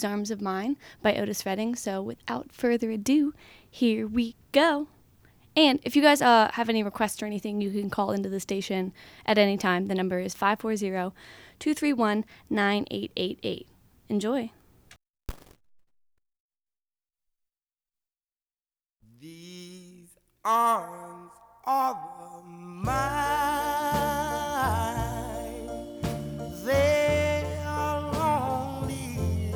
Arms of Mine by Otis Redding. So without further ado, here we go. And if you guys have any requests or anything, you can call into the station at any time. The number is 540-231-9888. Enjoy. These arms are mine. They are lonely,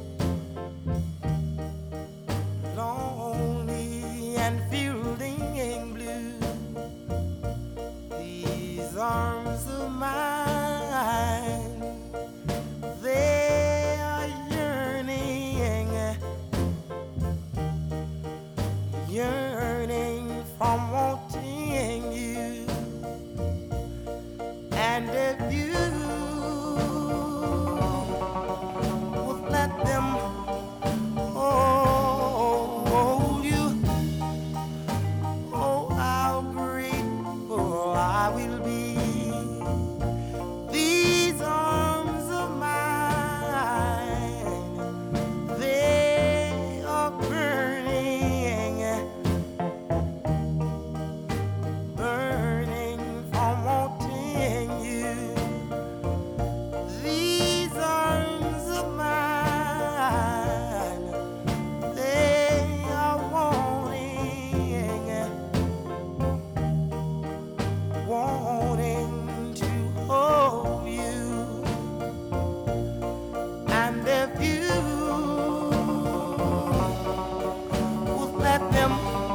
lonely and fielding blue. These arms of mine, they are yearning from wanting you. And if you would let them hold you, oh, how grateful I will be. These arms of mine, they are burning from wanting you. These arms of mine, they are wanting to hold you. And if you would let them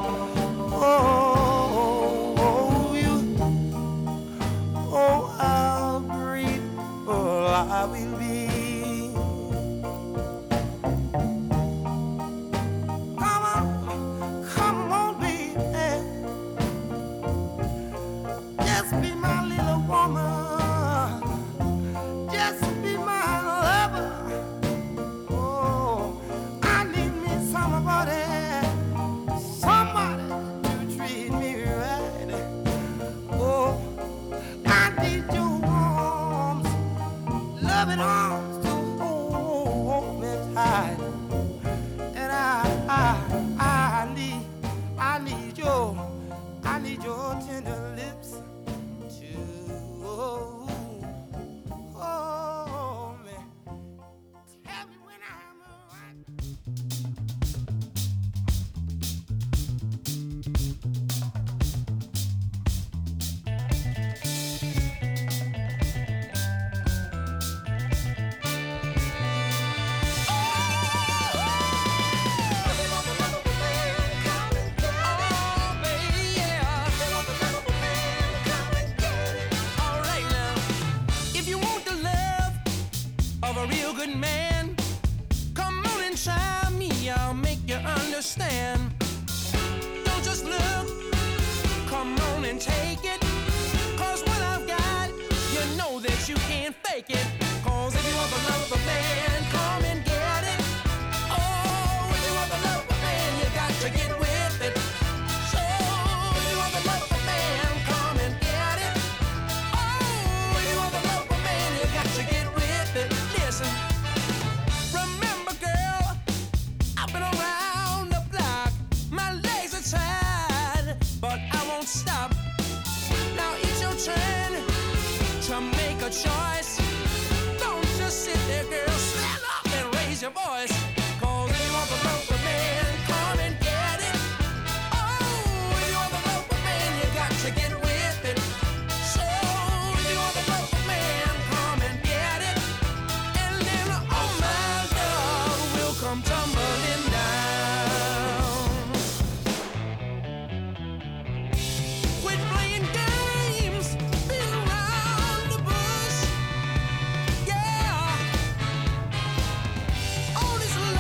hold you, oh, how grateful I will be. Come on, baby, just be my little woman, just be my lover. Oh, I need me somebody to treat me right. Oh, I need your arms, loving arms to hold me tight. And I need your tender lips to hold me. Tell me when I'm alright. Of a real good man, come on and try me, I'll make you understand. Don't just look, come on and take it, 'cause what I've got, you know that you can't fake it. 'Cause if you want the love of a man, come and get it. Oh, if you want the love of a man, you got to get with it. So, if you want the love of a man, come and get it. Oh, if you want the love of a man, you got to get with it. Listen, remember, girl, I've been around the block. My legs are tired, but I won't stop. Now it's your turn to make a choice. Don't just sit there, girl, stand up and raise your voice. 'Cause if you want the love of a man, come and get it. Oh, if you want the love of a man, you got to get with it. So, if you want the love of a man, come and get it. And then, oh my God, will come tumbling down. Quit playing games, been around the bush. Yeah. All this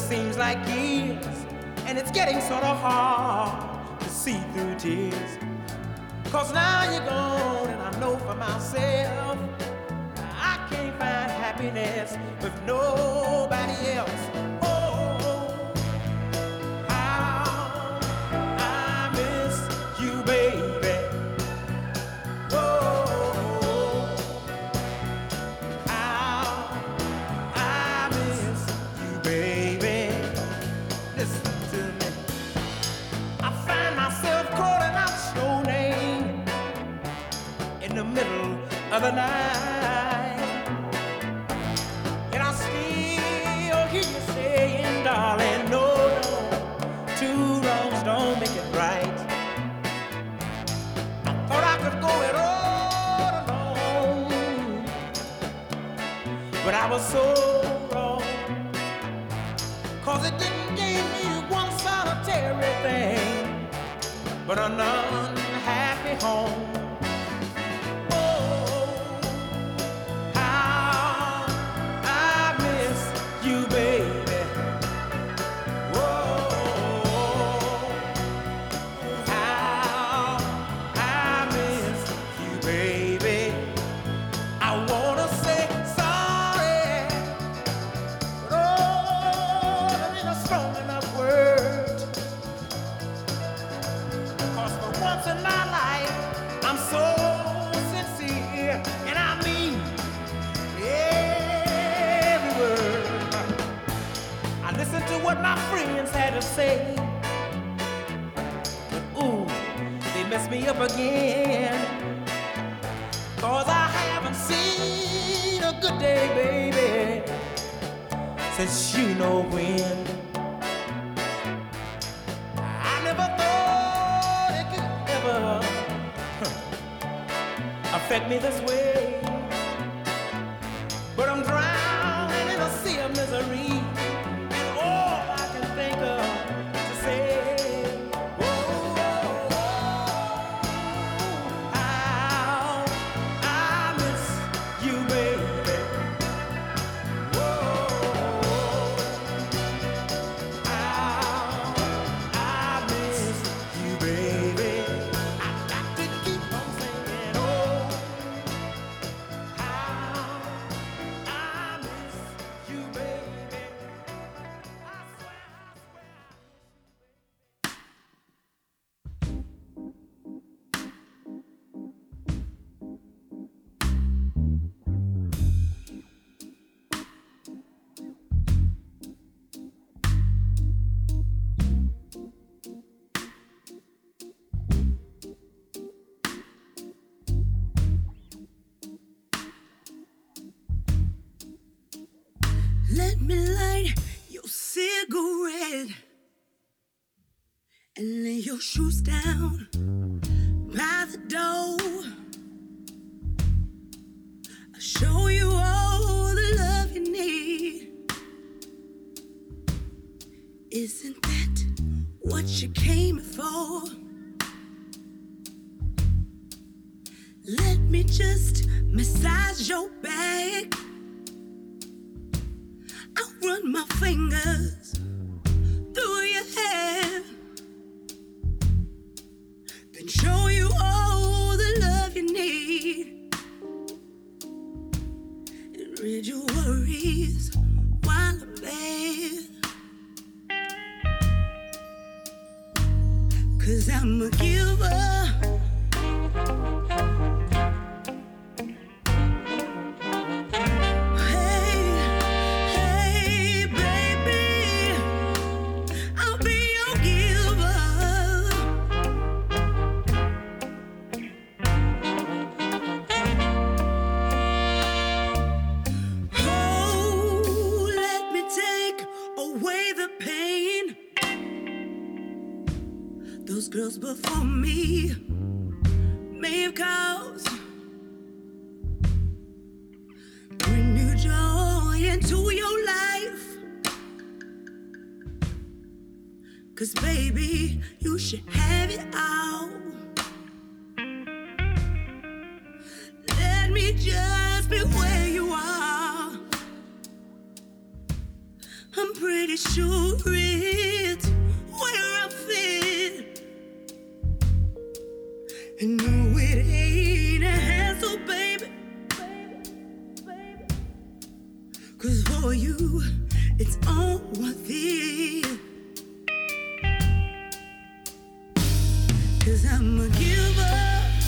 seems like years, and it's getting sort of hard to see through tears. 'Cause now you're gone, and I know for myself I can't find happiness with nobody else. Oh, how I miss you, baby. Oh, how I miss you, baby. Listen to me. I find myself calling out your name in the middle of the night, and I still hear you saying, darling, no, no, two wrongs don't make it right. I thought I could go it all alone, but I was so wrong, 'cause it didn't give me one solitary thing, but an unhappy home. Oh, how I miss you, baby. Oh, how I miss you, baby. I wanna say sorry, but oh, that ain't a strong enough word. 'Cause for once in my life, I'm so sincere, and I mean every word. I listened to what my friends had to say, but ooh, they messed me up again. 'Cause I haven't seen a good day, baby, since you know when. I never thought it could ever affect me this way, but I'm drowning in a sea of misery, and all I can think of to say, oh, how I miss you, baby. Oh, how I miss you, baby. I got to keep on singing, oh, how I miss you, baby. I swear, I swear. Let me light your cigarette and lay your shoes down by the door. I'll show you all the love you need. Isn't that what you came for? Let me just massage your back. I'll run my fingers through your hair, then show you all the love you need, and rid your worries while I'm there. 'Cause I'm a giver. Those girls before me may have caused bring new joy into your life. 'Cause baby, you should have it all. Let me just be where you are. I'm pretty pretty sure it's where I fit. And no, it ain't a hassle, baby. 'Cause for you, it's all worth it. 'Cause I'm a giver.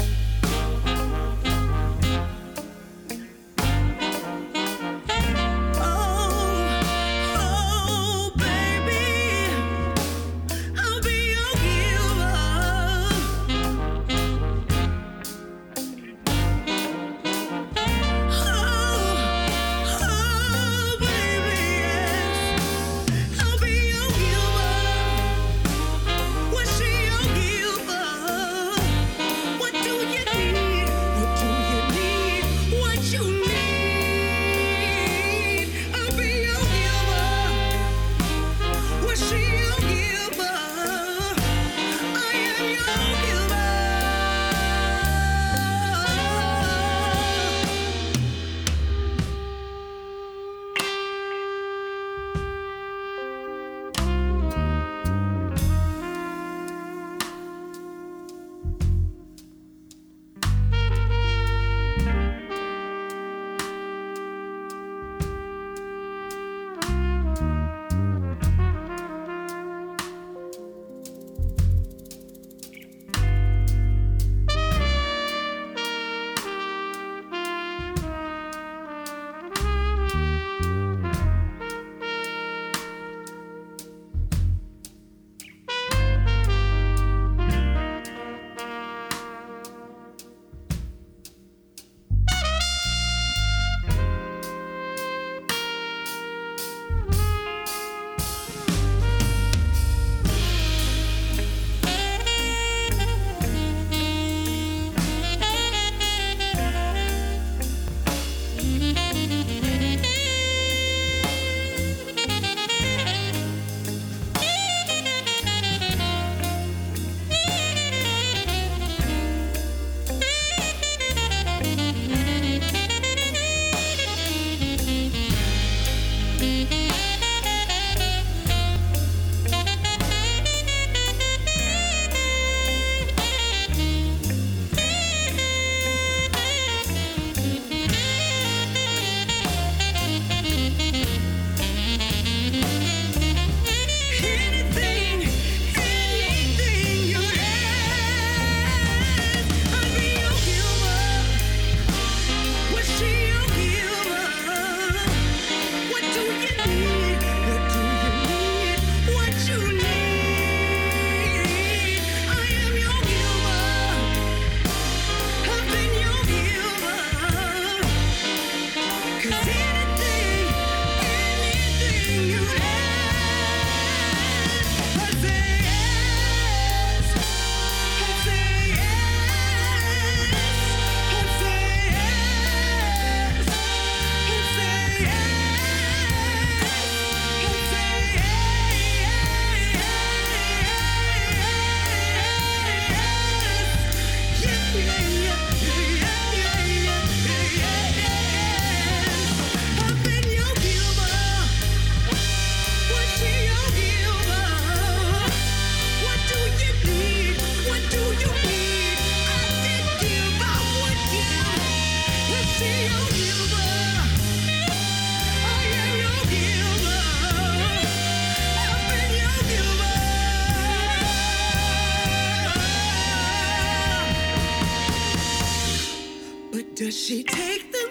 Does she take them?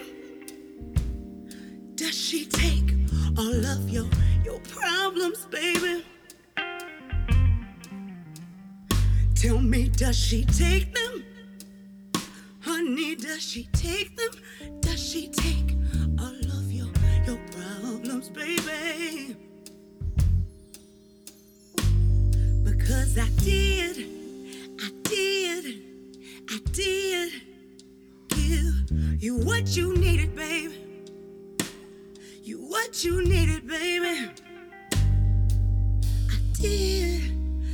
Does she take all of your problems, baby? Tell me, does she take them? Honey, does she take them? Does she take all of your problems, baby? Because I did give you what you needed, baby. You what you needed, baby. I did.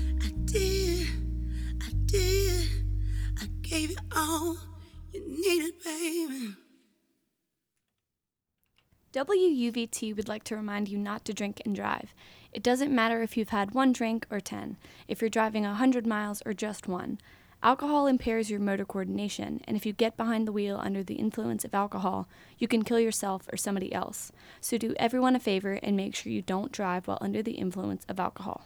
I gave you all you needed, baby. WUVT would like to remind you not to drink and drive. It doesn't matter if you've had 1 drink or 10, if you're driving 100 miles or just 1. Alcohol impairs your motor coordination, and if you get behind the wheel under the influence of alcohol, you can kill yourself or somebody else. So do everyone a favor and make sure you don't drive while under the influence of alcohol.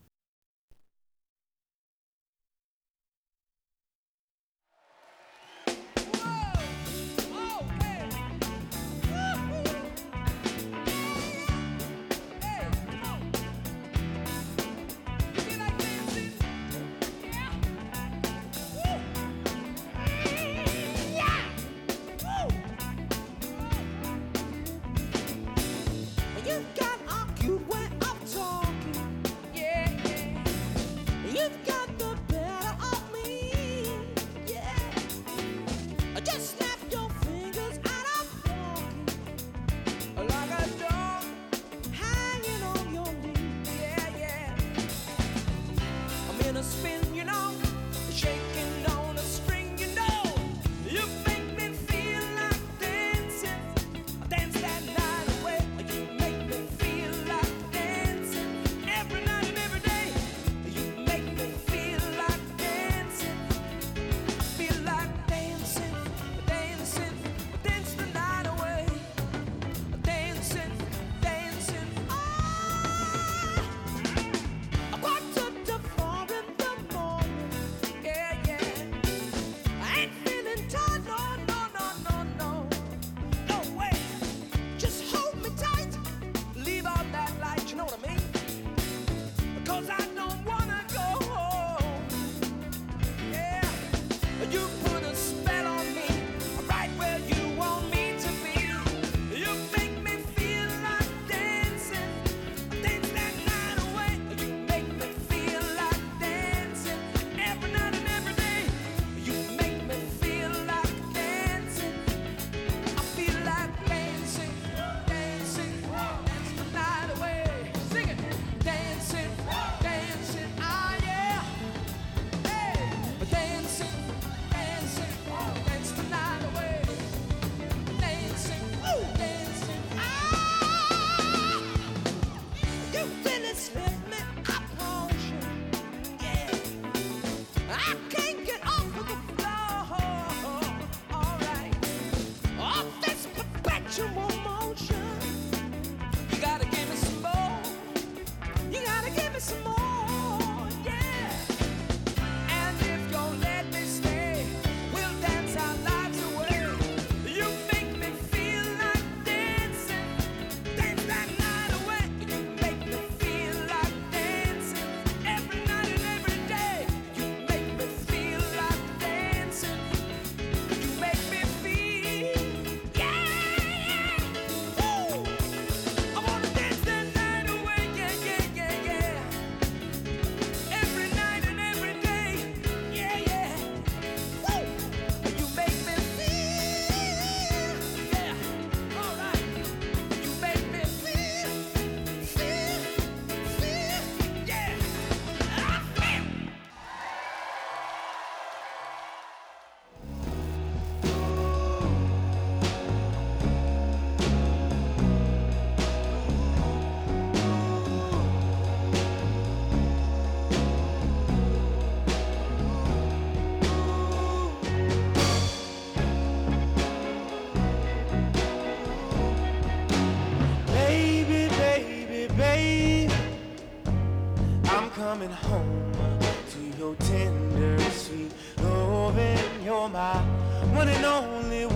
Coming home to your tender, sweet loving. You're my one and only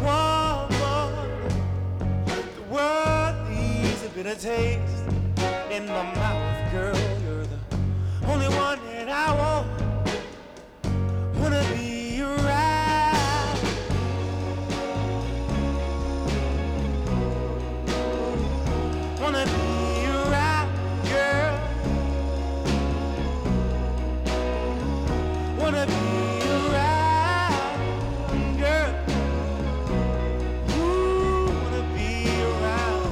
woman. The world leaves a bitter taste in my mouth, girl. You're the only one that I want. Wanna be around. Wanna be around, girl. Wanna be around, girl. Ooh, wanna be around.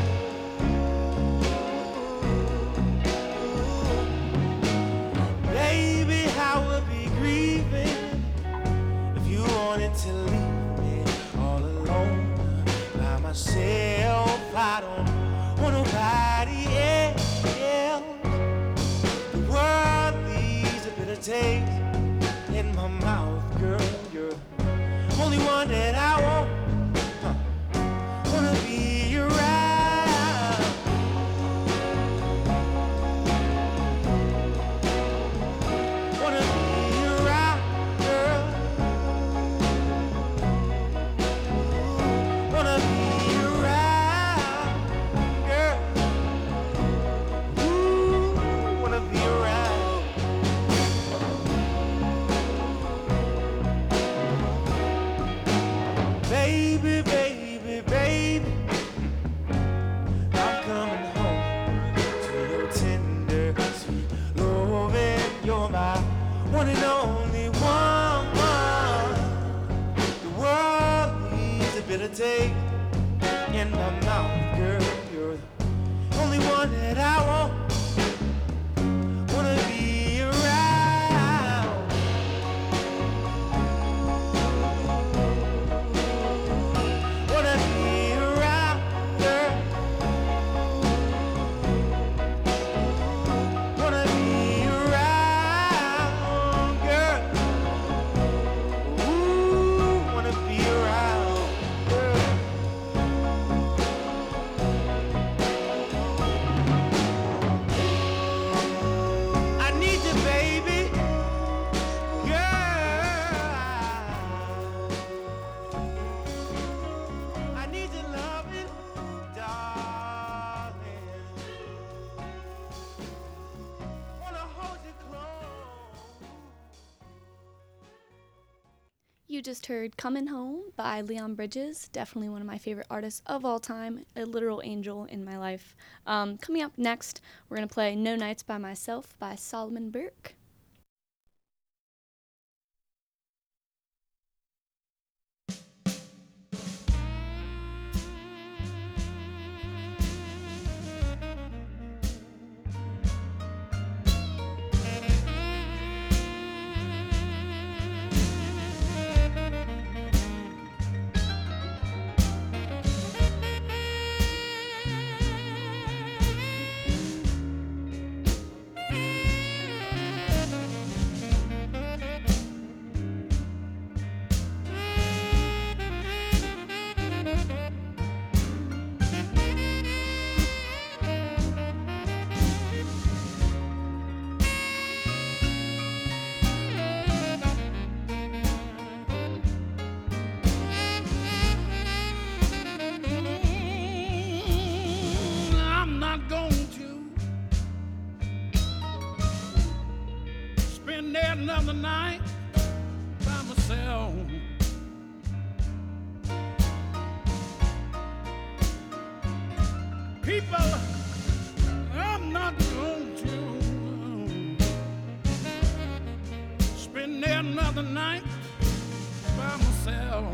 Baby, take in my mouth, girl. You're the only one that I wanna be around. Wanna be around, girl. Wanna be around, girl. Ooh, wanna be around, girl. I need you, baby, girl. I need your loving, darling. Wanna hold you close. You just heard Coming Home by Leon Bridges, definitely one of my favorite artists of all time, a literal angel in my life. Coming up next, we're going to play No Nights by Myself by Solomon Burke. I'm not going to spend there another night by myself. People, I'm not going to spend there another night by myself.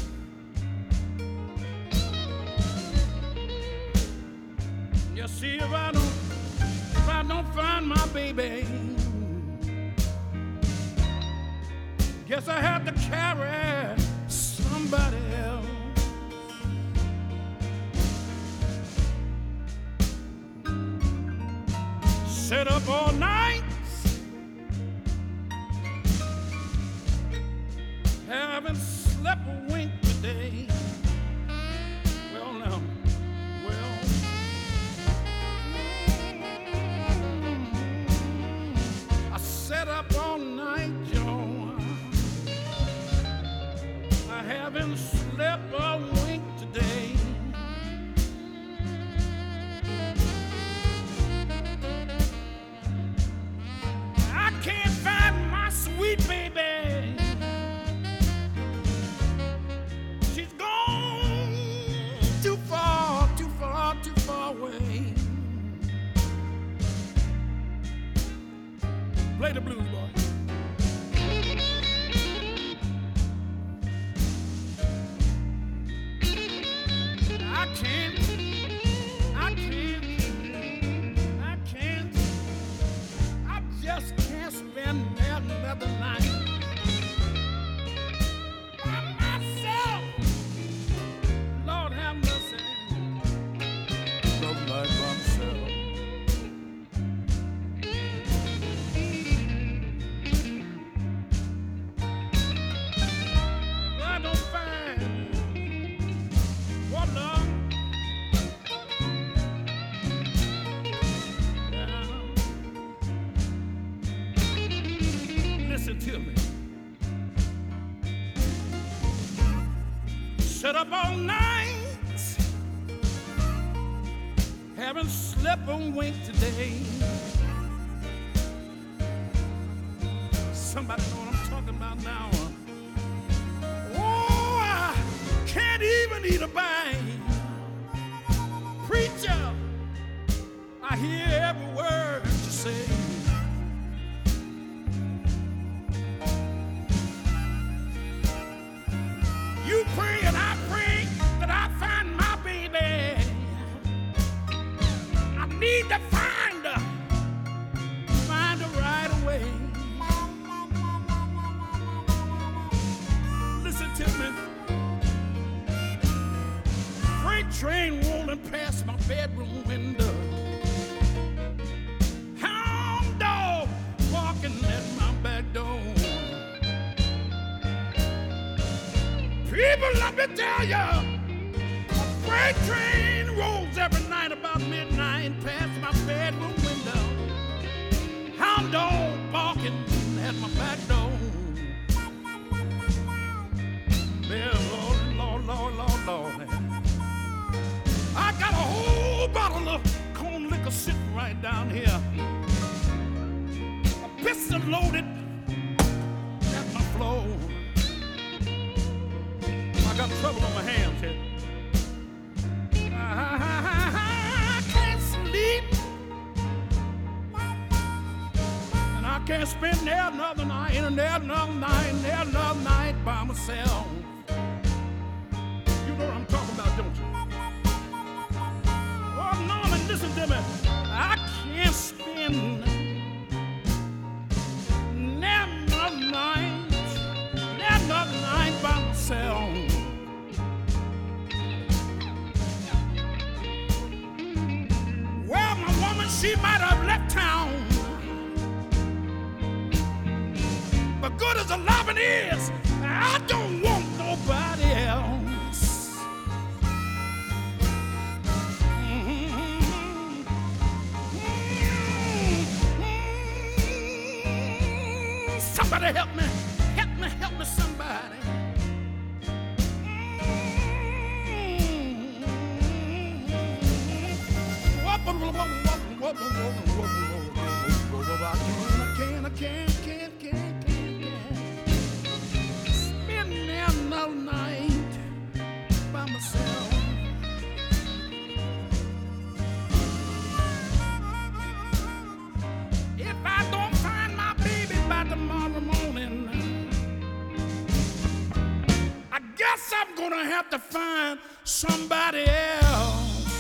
You see, if I don't find my baby, guess I have to carry somebody else. Sit up all night, haven't slept a wink today. Well, now, well. I sat up all night, Joe. I haven't slept a wink today. I can't find my sweet baby. She's gone too far, too far, too far away. Play the blues, boy. I can't, I just can't spend another night by myself. Lord have mercy. Another night by myself. I don't find what love. Listen to me. Sit up all night, haven't slept a wink today. Somebody know what I'm talking about now. Oh, I can't even eat a bite. Preacher, I hear every word you say. You pray and I pray, to me. Freight train rolling past my bedroom window. Hound dog barking at my back door. People, let me tell ya, a freight train rolls every night about midnight past my bedroom window. Hound dog barking at my back door. Yeah, Lord, Lord. I got a whole bottle of corn liquor sitting right down here. A pistol loaded at my floor. I got trouble on my hands here. I can't sleep. And I can't spend there another night, and there another night by myself. You know what I'm talking about, don't you? Oh, Norman, listen to me. I can't spend another night by myself. Well, my woman, she might have left town. But good as a loving is, I don't want nobody else. Somebody help me, somebody. I can't spend another night by myself. If I don't find my baby by tomorrow morning, I guess I'm gonna have to find somebody else.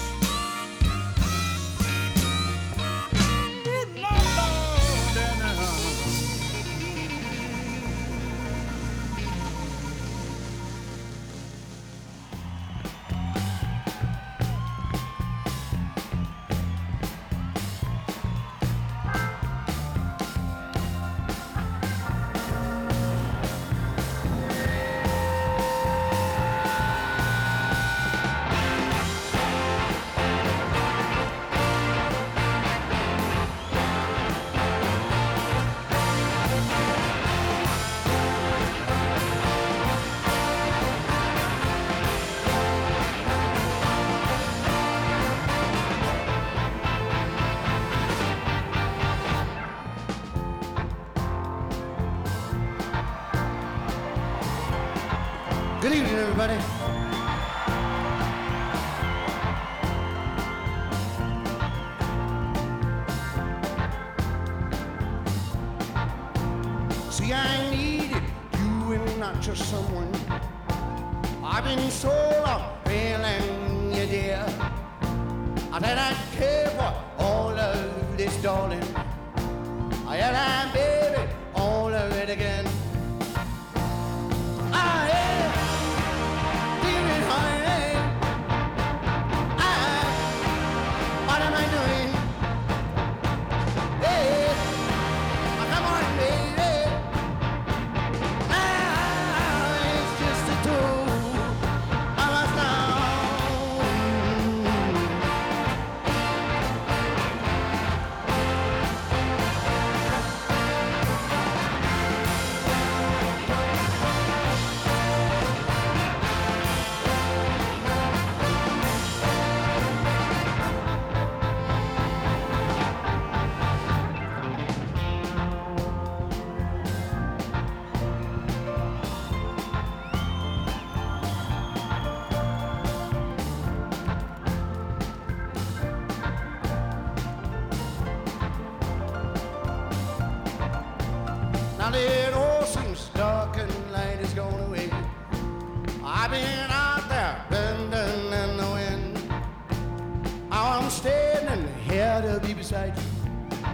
Good evening, everybody. See, I needed you and not just someone. I've been so long feeling you, dear. I said I'd care for all of this, darling. I had I, baby, all of it again. Now it all seems dark and light is gone away. I've been out there bending in the wind. Now I'm standing here to be beside you.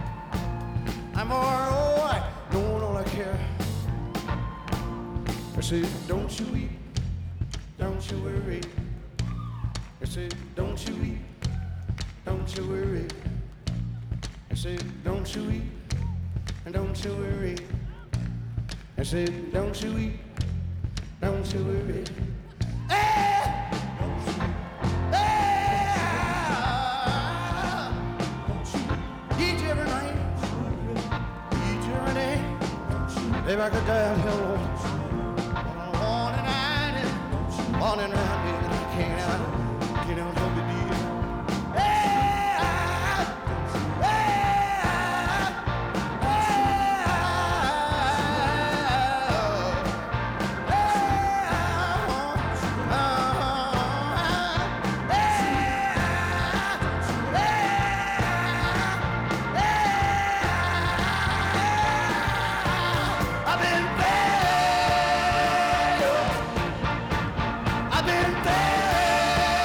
I'm all I don't wanna care. There's said, don't you weep, don't you worry. I said, don't you weep, don't you worry. I said, don't you weep, and don't you worry. I said, don't you weep, don't you worry. Each every night, each every day, if I could die, hello. Morning night, morning night, I can't get on the deal. I've been there.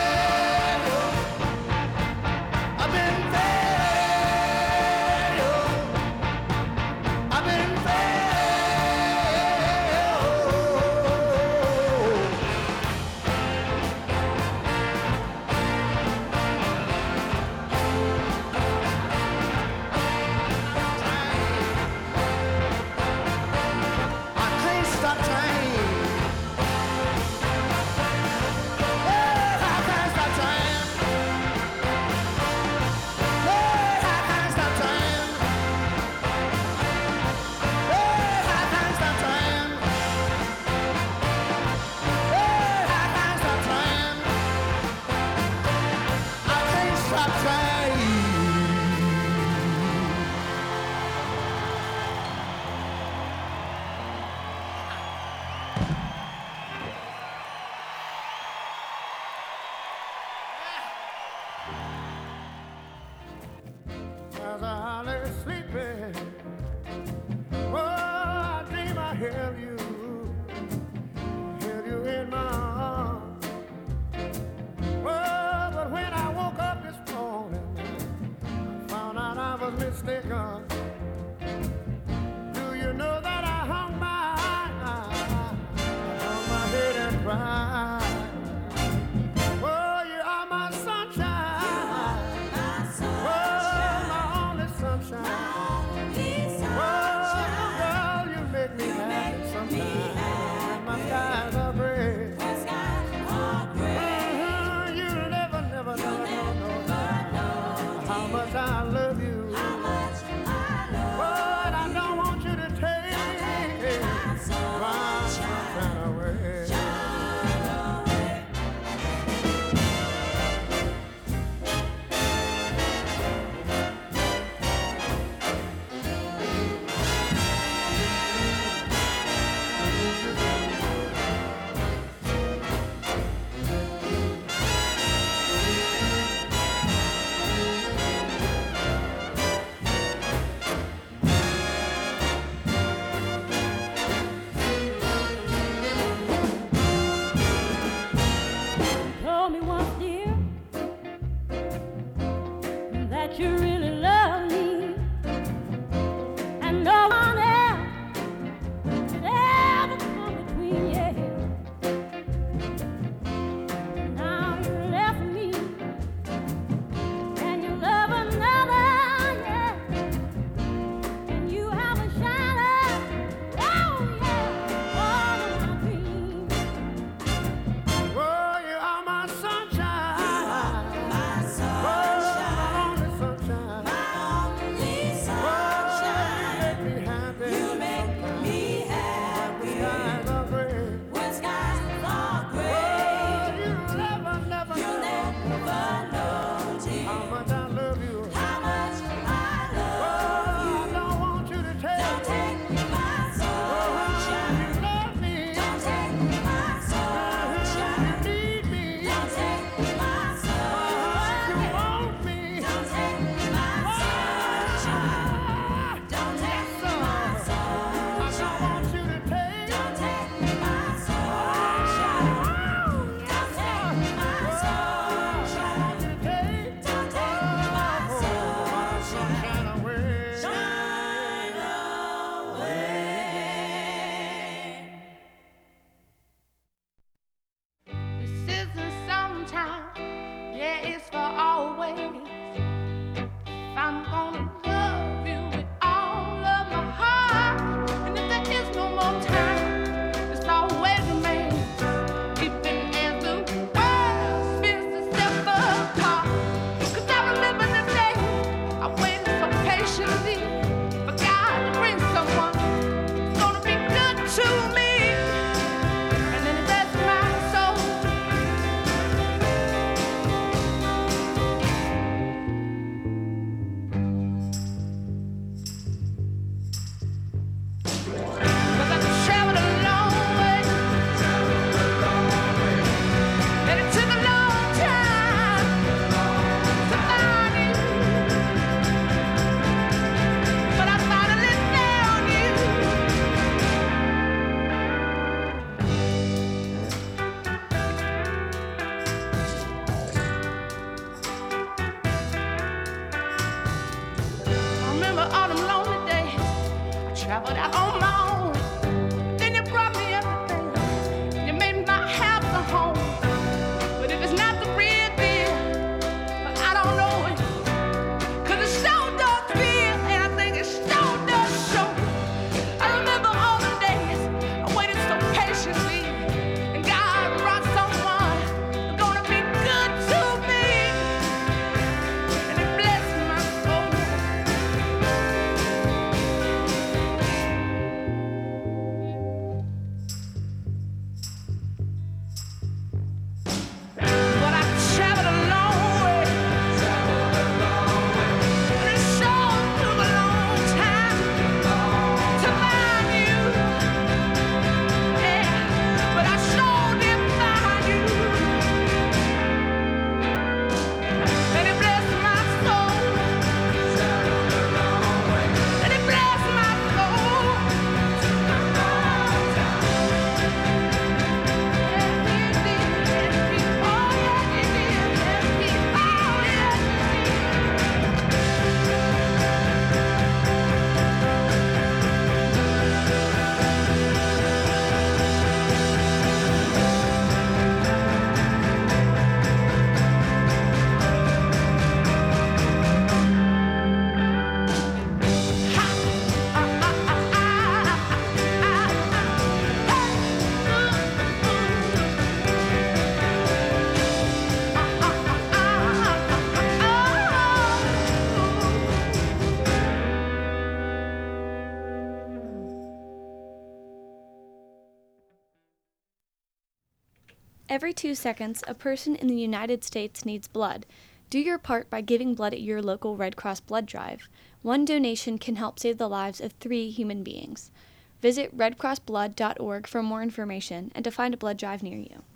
Every 2 seconds, a person in the United States needs blood. Do your part by giving blood at your local Red Cross blood drive. One donation can help save the lives of 3 human beings. Visit redcrossblood.org for more information and to find a blood drive near you.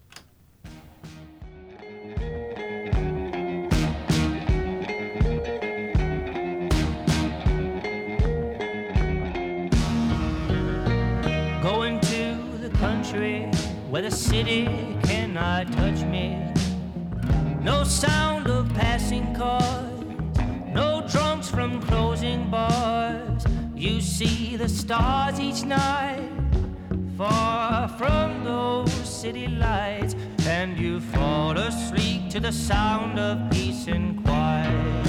Going to the country where the city cannot touch me. No sound of passing cars, no drunks from closing bars. You see the stars each night, far from those city lights, and you fall asleep to the sound of peace and quiet.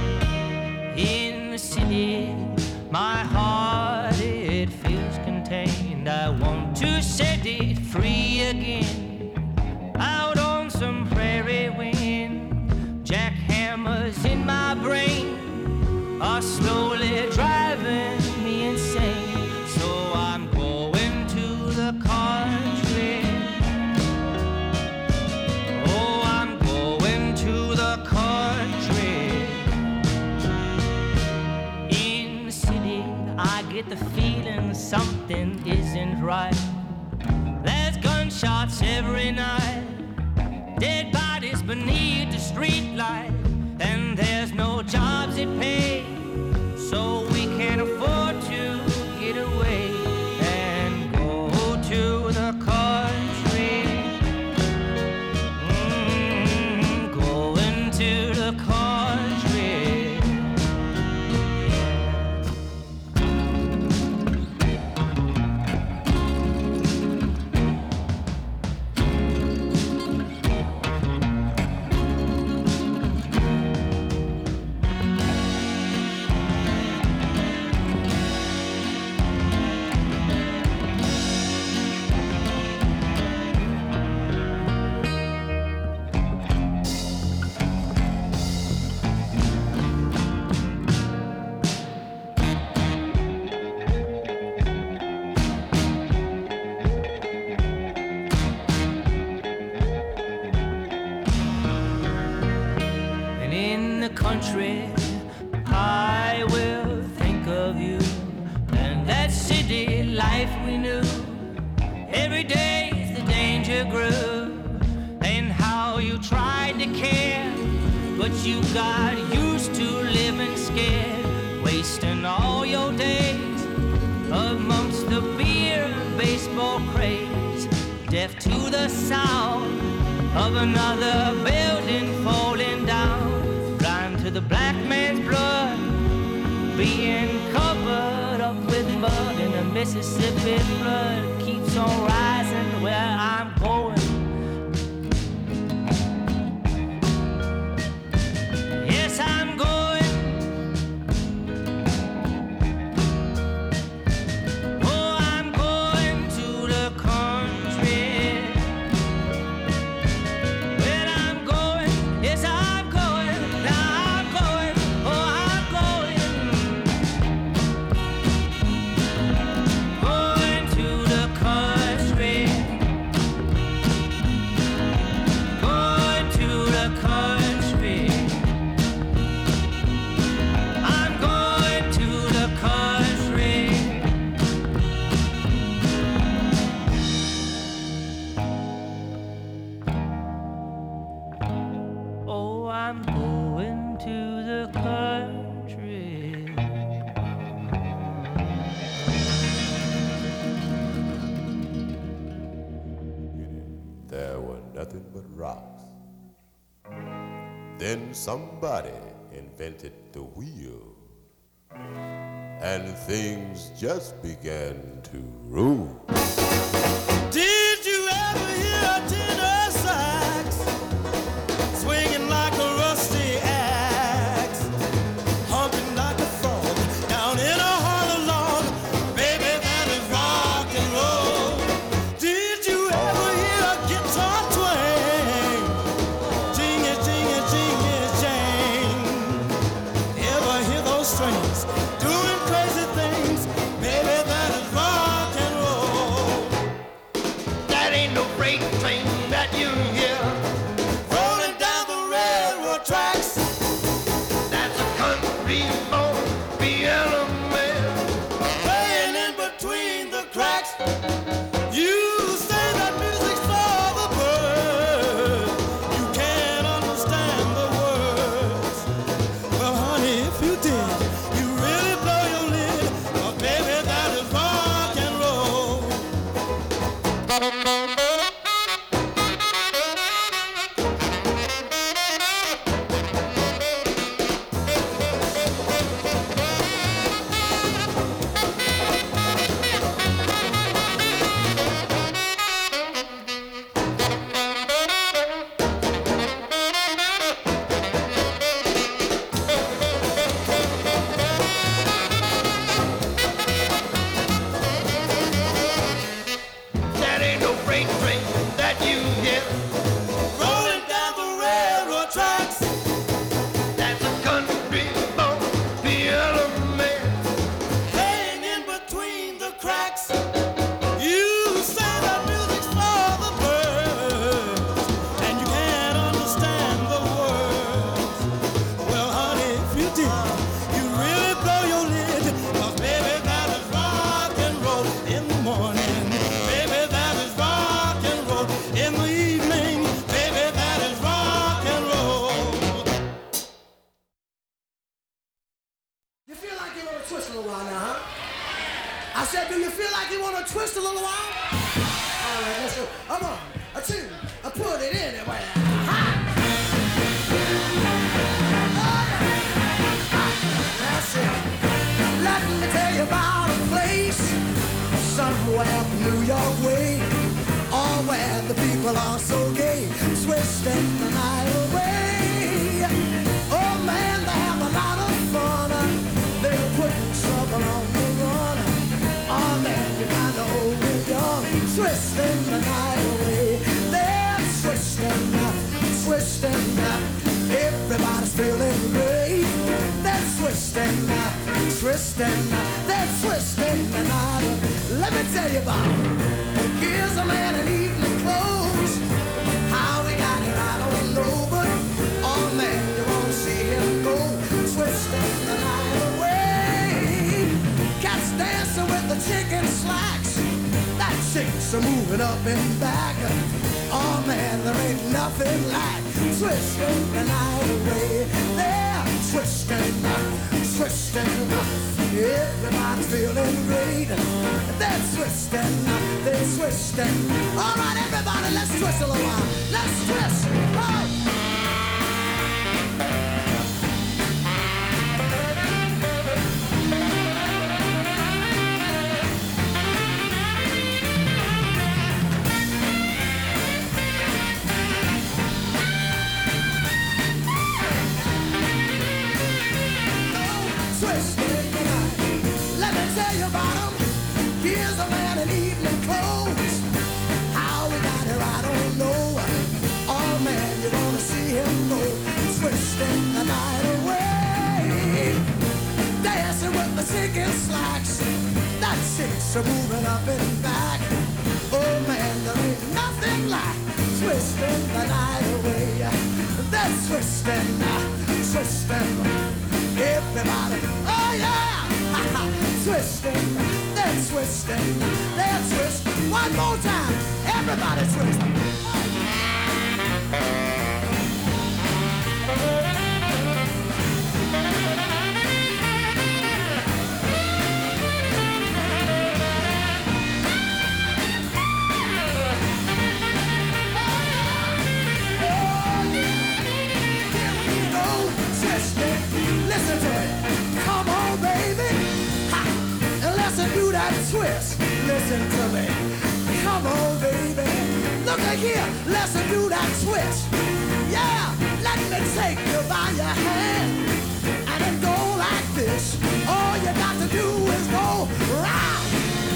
In the city, my heart, it feels contained. I want to set it free again, out on some prairie wind. Jackhammers in my brain are slowly driving me insane. So I'm going to the country. Oh, I'm going to the country. In the city, I get the feeling something isn't right. There's gunshots every night, dead bodies beneath the street light, and there's no jobs that pay, so we can't afford to get away and go to the country. Going to the country. And in the country, I will think of you and that city life we knew. Every day as the danger grew, and how you tried to care, but you got used to living scared, wasting all your days amongst the beer and baseball craze, deaf to the sound of another building falling down, blind to the black man's blood being covered up with mud, and the Mississippi flood keeps on rising where I'm going. Yes, I'm going. Oh, I'm going to the country. Well, I'm going. Yes, I'm going. Now I'm going. Oh, I'm going. Going to the country. Going to the country. I'm going to the country. Oh, I'm going to the country. There were nothing but rocks. Then somebody invented the wheel, and things just began to roll. Did you ever hear a tenor sax swinging like a rusty axe, humping like a frog down in a hollow log? Baby, that is rock and roll. Did you ever hear a guitar twang? Jingy, jingy, jingy, jang. Ever hear those strings doing crazy things? Baby, that is rock and roll. That ain't no freight train. you hear rolling down the railroad tracks. That's a country born piano man playing in between the cracks. You say that music's for the birds. You can't understand the words. Well, honey, if you did, you really blow your lid. 'Cause baby, that is rock and roll. That ain't no freight train that you hear rolling down the railroad tracks. That's a country born piano man playing in between the cracks. You say that music's for the birds, and you can't understand the words. Well, honey, if you did, you really blow your lid. 'Cause baby, that is rock and roll in the morning. Baby, that is rock and roll in the evening. Baby, that is rock and roll. You feel like you want to twist a little while now, huh? I said, do you feel like you want to twist a little while? All right, let's go. Come on, a two, I put it anywhere. Ha! That's it. Let me tell you about a place somewhere up New York way, all where the people are so gay, twisting the night away. Oh man, they have a lot of fun. They're putting trouble on the run. Oh man, you gotta hold it young, twisting the night away. They're twisting, twisting. Everybody's feeling great. They're twisting, twisting. They're twisting the night. Let me tell you about it. Here's a man in evening clothes. How we got here, I don't know, but oh man, you wanna see him go, twisting the night away. Cats dancing with the chicken slacks. That chicks are moving up and back. Oh man, there ain't nothing like twisting the night away. They're twisting, twisting. Everybody's feeling great. They're twisting, they're twisting. All right, everybody, let's twist a little while. Let's twist. Oh. Twisting the night. Let me tell you about him. Here's a man in evening clothes. How we got here, I don't know. Oh man, you wanna see him go, twisting the night away. Dancing with the chicken slacks. That chicks are moving up and back. Oh man, there ain't nothing like twisting the night away. They're twisting, twisting. Everybody, oh yeah, twisting, they're twisting, they're twisting. One more time, everybody twisting. Listen to it. Come on, baby. Ha. And let's do that twist. Listen to me. Come on, baby. Look at here. Let's do that twist. Yeah. Let me take you by your hand. And then go like this. All you got to do is go round.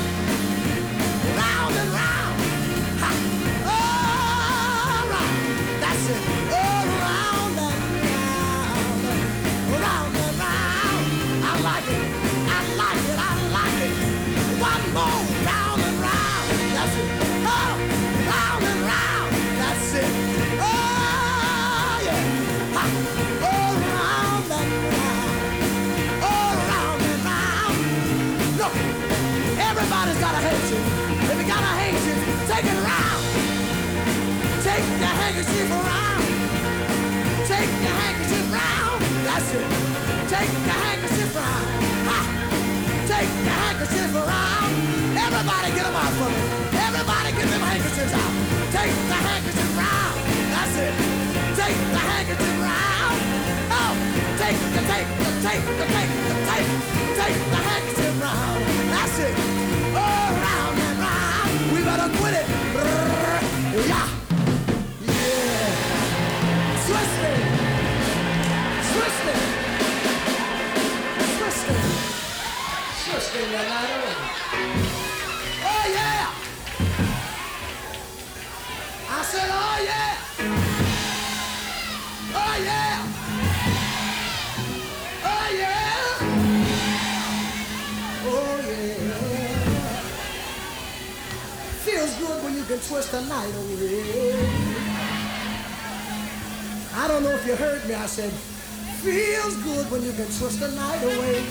Round and round. Ha. All right. That's it. All round and round and round. I like it, I like it, I like it. One more round and round. That's it. Oh, round and round. That's it. your handkerchief around. Take your handkerchief round. That's it. Take your handkerchief round. Ha! Take your handkerchief around. Everybody get them out for me. Everybody get them handkerchiefs out. Take the handkerchief round. That's it. Take the handkerchief round. Oh, take the handkerchief round. That's it. Oh, round and round. We better quit it. Yeah. Yeah. Twist it. Twist it. Twist it. Twist it, you know. Oh, yeah. I said, oh, yeah. Oh, yeah. Oh, yeah. Oh, yeah. Feels good when you can twist the night away. I don't know if you heard me. I said, feels good when you can twist the night away.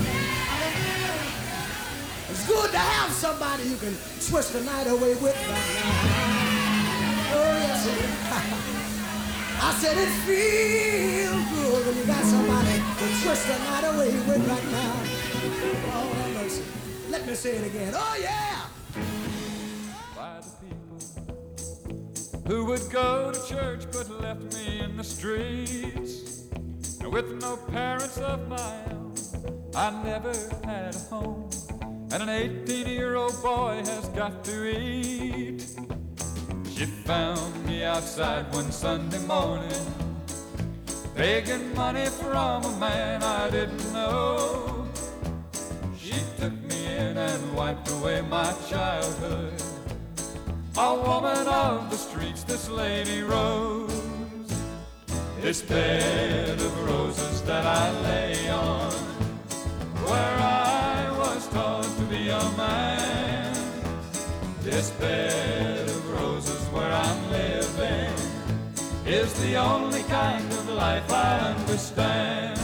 It's good to have somebody you can twist the night away with right now. Oh, yes, it is. I said it feels good when you got somebody to twist the night away with right now. Oh, have mercy. Let me say it again. Oh, yeah. By the people who would go to church but left me in the streets. And with no parents of my own, I never had a home. And an 18-year-old boy has got to eat. She found me outside one Sunday morning, begging money from a man I didn't know. She took me in and wiped away my childhood. A woman of the streets, this lady Rose. This bed of roses that I lay on, where I was taught to be a man. This bed of roses where I'm living is the only kind of life I understand.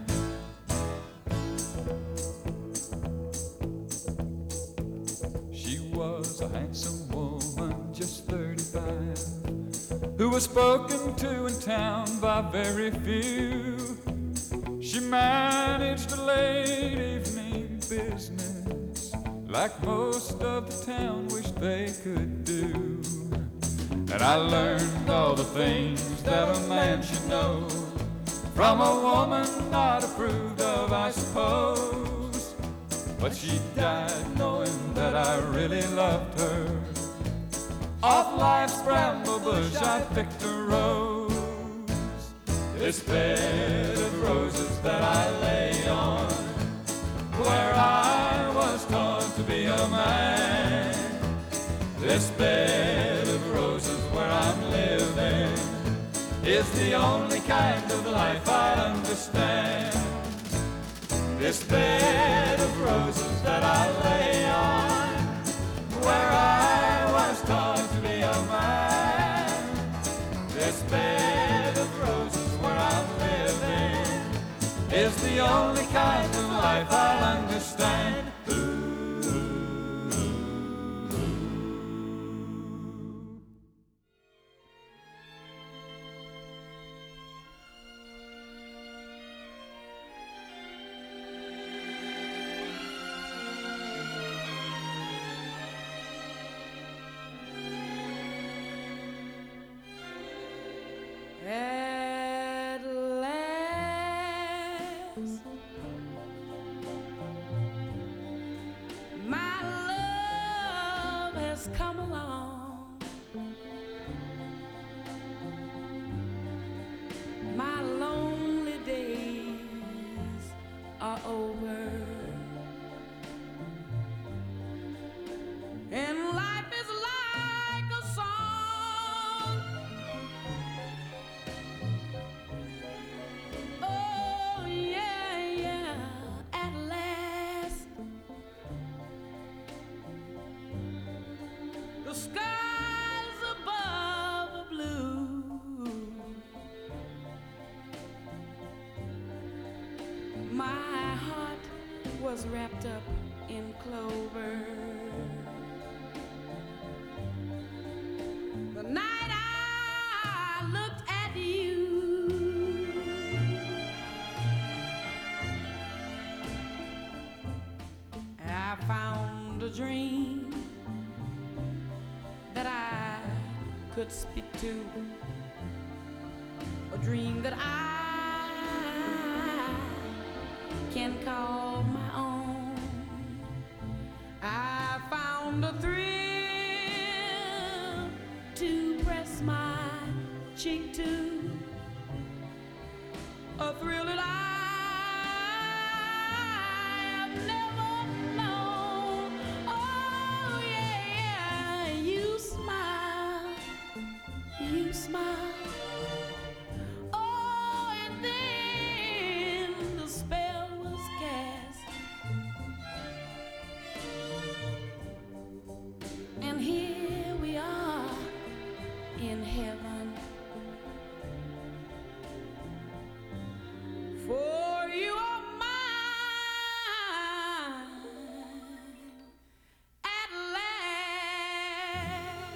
She was a handsome woman, just 35, who was spoken to in town by very few. She managed a late evening business like most of the town wished they could do. And I learned all the things that a man should know from a woman not approved of, I suppose. But she died knowing that I really loved her. Off life's bramble bush I picked a rose. This bed of roses that I lay on, where I was taught to be a man. This bed of roses where I'm living is the only kind of life I understand. This bed of roses that I lay on, where I was taught to be a man. This bed of roses where I'm living is the only kind of life I'll understand. At last, my love has come along. My lonely days are over, and life is like a song. Oh yeah, yeah, at last the skies above are blue. My heart was wrapped up in clover. The night I could speak to, a dream that I can call my own. I found a thrill to press my cheek to, a thrill that I have never known. Oh yeah, you smile, you smile. Oh, and then the spell was cast, and here we are in heaven. For you are mine at last.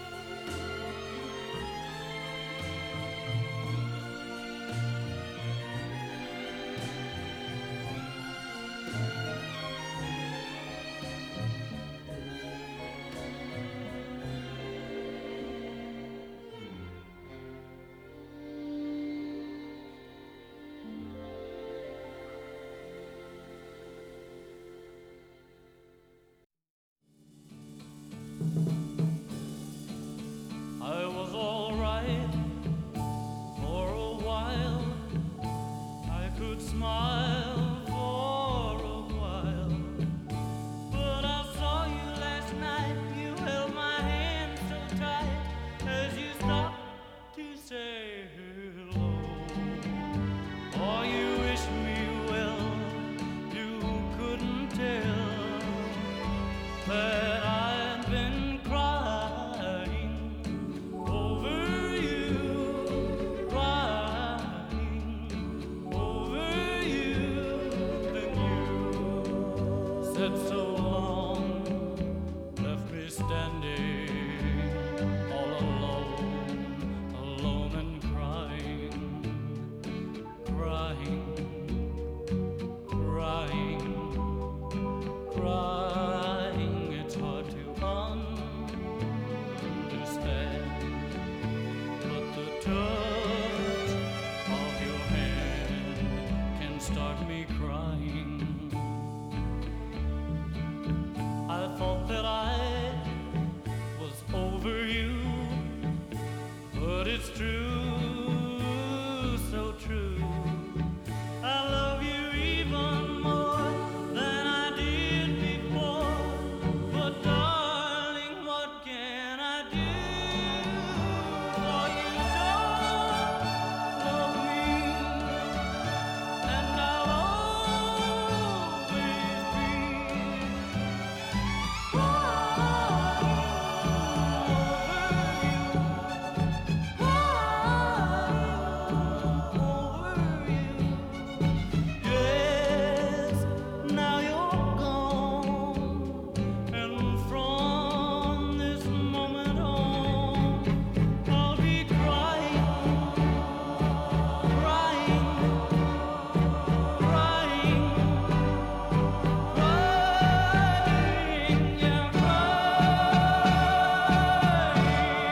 I was all right for a while. I could smile for a while. But I saw you last night. You held my hand so tight as you stopped to say hello. Oh, you wished me well. You couldn't tell that I'd been crying over you, crying over you. Then you said so long, left me standing all alone, alone and crying, crying, crying, crying. It's hard to understand, but the touch of your hand can start me crying. I thought that I was over you, but it's true.